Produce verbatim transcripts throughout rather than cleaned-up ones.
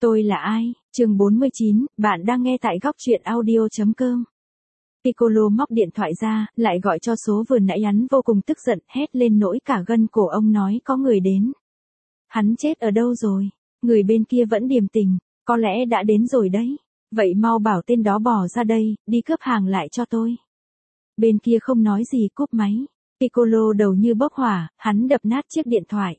Tôi là ai? Chương bốn mươi chín, bạn đang nghe tại góc truyện audio chấm com. Piccolo móc điện thoại ra, lại gọi cho số vừa nãy hắn vô cùng tức giận, hét lên nỗi cả gân cổ ông nói có người đến. Hắn chết ở đâu rồi? Người bên kia vẫn điềm tĩnh, có lẽ đã đến rồi đấy. Vậy mau bảo tên đó bỏ ra đây, đi cướp hàng lại cho tôi. Bên kia không nói gì cúp máy. Piccolo đầu như bốc hỏa, hắn đập nát chiếc điện thoại.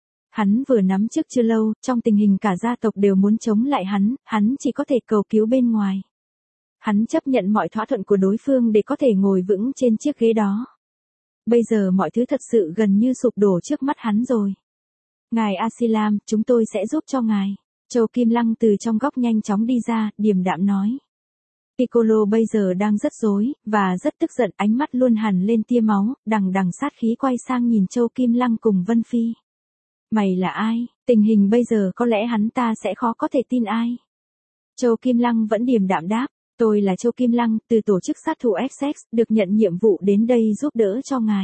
Hắn vừa nắm chức chưa lâu, trong tình hình cả gia tộc đều muốn chống lại hắn, hắn chỉ có thể cầu cứu bên ngoài. Hắn chấp nhận mọi thỏa thuận của đối phương để có thể ngồi vững trên chiếc ghế đó. Bây giờ mọi thứ thật sự gần như sụp đổ trước mắt hắn rồi. Ngài Asilam, chúng tôi sẽ giúp cho ngài. Châu Kim Lăng từ trong góc nhanh chóng đi ra, điềm đạm nói. Piccolo bây giờ đang rất rối, và rất tức giận, ánh mắt luôn hằn lên tia máu, đằng đằng sát khí quay sang nhìn Châu Kim Lăng cùng Vân Phi. Mày là ai? Tình hình bây giờ có lẽ hắn ta sẽ khó có thể tin ai. Châu Kim Lăng vẫn điềm đạm đáp, tôi là Châu Kim Lăng, từ tổ chức sát thủ ét ích, được nhận nhiệm vụ đến đây giúp đỡ cho ngài.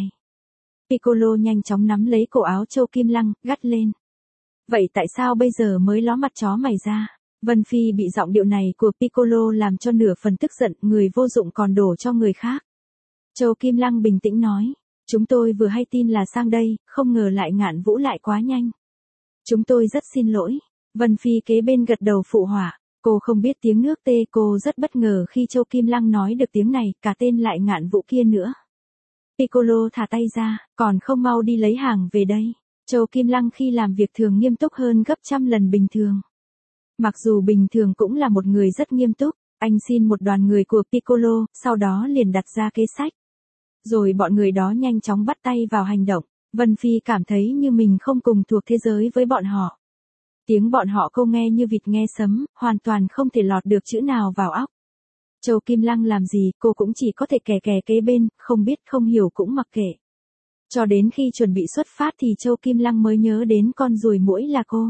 Piccolo nhanh chóng nắm lấy cổ áo Châu Kim Lăng, gắt lên. Vậy tại sao bây giờ mới ló mặt chó mày ra? Vân Phi bị giọng điệu này của Piccolo làm cho nửa phần tức giận, người vô dụng còn đổ cho người khác. Châu Kim Lăng bình tĩnh nói. Chúng tôi vừa hay tin là sang đây, không ngờ lại Ngạn Vũ lại quá nhanh. Chúng tôi rất xin lỗi. Vân Phi kế bên gật đầu phụ họa. Cô không biết tiếng nước tê, cô rất bất ngờ khi Châu Kim Lăng nói được tiếng này, cả tên lại Ngạn Vũ kia nữa. Piccolo thả tay ra, còn không mau đi lấy hàng về đây. Châu Kim Lăng khi làm việc thường nghiêm túc hơn gấp trăm lần bình thường. Mặc dù bình thường cũng là một người rất nghiêm túc, anh xin một đoàn người của Piccolo, sau đó liền đặt ra kế sách. Rồi bọn người đó nhanh chóng bắt tay vào hành động. Vân Phi cảm thấy như mình không cùng thuộc thế giới với bọn họ. Tiếng bọn họ câu nghe như vịt nghe sấm, hoàn toàn không thể lọt được chữ nào vào óc. Châu Kim Lăng làm gì, cô cũng chỉ có thể kè kè kế bên, không biết không hiểu cũng mặc kệ. Cho đến khi chuẩn bị xuất phát thì Châu Kim Lăng mới nhớ đến con ruồi muỗi là cô.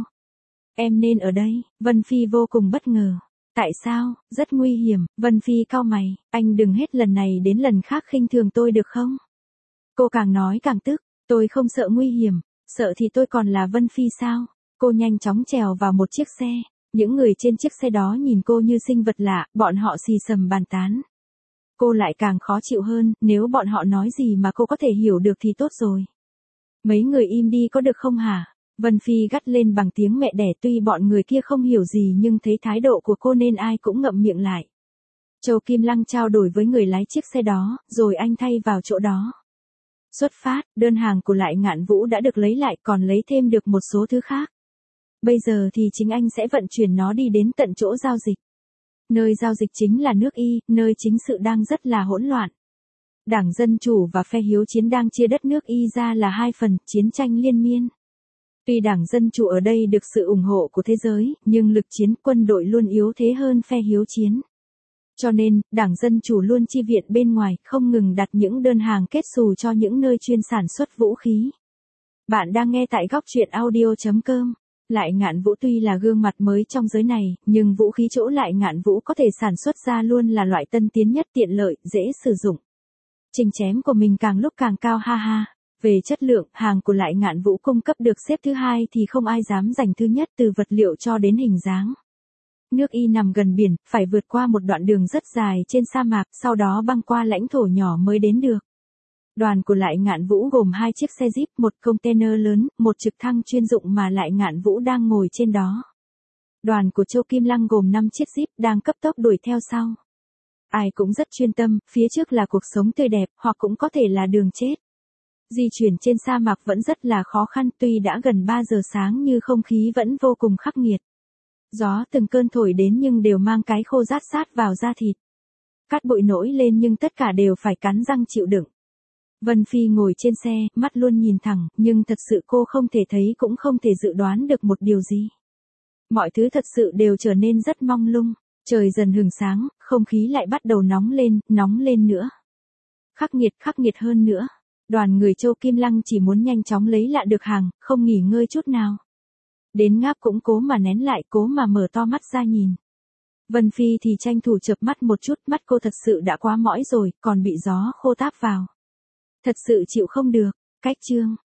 Em nên ở đây, Vân Phi vô cùng bất ngờ. Tại sao? Rất nguy hiểm. Vân Phi cau mày, anh đừng hết lần này đến lần khác khinh thường tôi được không? Cô càng nói càng tức, tôi không sợ nguy hiểm, sợ thì tôi còn là Vân Phi sao? Cô nhanh chóng trèo vào một chiếc xe, những người trên chiếc xe đó nhìn cô như sinh vật lạ, bọn họ xì xầm bàn tán. Cô lại càng khó chịu hơn, nếu bọn họ nói gì mà cô có thể hiểu được thì tốt rồi. Mấy người im đi có được không hả? Vân Phi gắt lên bằng tiếng mẹ đẻ, tuy bọn người kia không hiểu gì nhưng thấy thái độ của cô nên ai cũng ngậm miệng lại. Châu Kim Lăng trao đổi với người lái chiếc xe đó, rồi anh thay vào chỗ đó. Xuất phát, đơn hàng của lại Ngạn Vũ đã được lấy lại, còn lấy thêm được một số thứ khác. Bây giờ thì chính anh sẽ vận chuyển nó đi đến tận chỗ giao dịch. Nơi giao dịch chính là nước Y, nơi chính sự đang rất là hỗn loạn. Đảng Dân Chủ và phe hiếu chiến đang chia đất nước Y ra là hai phần, chiến tranh liên miên. Tuy Đảng Dân Chủ ở đây được sự ủng hộ của thế giới, nhưng lực chiến quân đội luôn yếu thế hơn phe hiếu chiến. Cho nên, Đảng Dân Chủ luôn chi viện bên ngoài, không ngừng đặt những đơn hàng kết xù cho những nơi chuyên sản xuất vũ khí. Bạn đang nghe tại góc truyện audio chấm com. Lại Ngạn Vũ tuy là gương mặt mới trong giới này, nhưng vũ khí chỗ Lại Ngạn Vũ có thể sản xuất ra luôn là loại tân tiến nhất, tiện lợi, dễ sử dụng. Trình chém của mình càng lúc càng cao ha ha. Về chất lượng, hàng của Lại Ngạn Vũ cung cấp được xếp thứ hai thì không ai dám giành thứ nhất, từ vật liệu cho đến hình dáng. Nước Y nằm gần biển, phải vượt qua một đoạn đường rất dài trên sa mạc, sau đó băng qua lãnh thổ nhỏ mới đến được. Đoàn của Lại Ngạn Vũ gồm hai chiếc xe jeep, một container lớn, một trực thăng chuyên dụng mà Lại Ngạn Vũ đang ngồi trên đó. Đoàn của Châu Kim Lăng gồm năm chiếc jeep đang cấp tốc đuổi theo sau. Ai cũng rất chuyên tâm, phía trước là cuộc sống tươi đẹp, hoặc cũng có thể là đường chết. Di chuyển trên sa mạc vẫn rất là khó khăn, tuy đã gần ba giờ sáng nhưng không khí vẫn vô cùng khắc nghiệt. Gió từng cơn thổi đến nhưng đều mang cái khô rát sát vào da thịt. Cát bụi nổi lên nhưng tất cả đều phải cắn răng chịu đựng. Vân Phi ngồi trên xe, mắt luôn nhìn thẳng, nhưng thật sự cô không thể thấy cũng không thể dự đoán được một điều gì. Mọi thứ thật sự đều trở nên rất mông lung, trời dần hừng sáng, không khí lại bắt đầu nóng lên, nóng lên nữa. Khắc nghiệt, khắc nghiệt hơn nữa. Đoàn người Châu Kim Lăng chỉ muốn nhanh chóng lấy lại được hàng, không nghỉ ngơi chút nào. Đến ngáp cũng cố mà nén lại, cố mà mở to mắt ra nhìn. Vân Phi thì tranh thủ chợp mắt một chút, mắt cô thật sự đã quá mỏi rồi, còn bị gió khô táp vào. Thật sự chịu không được. Cách chương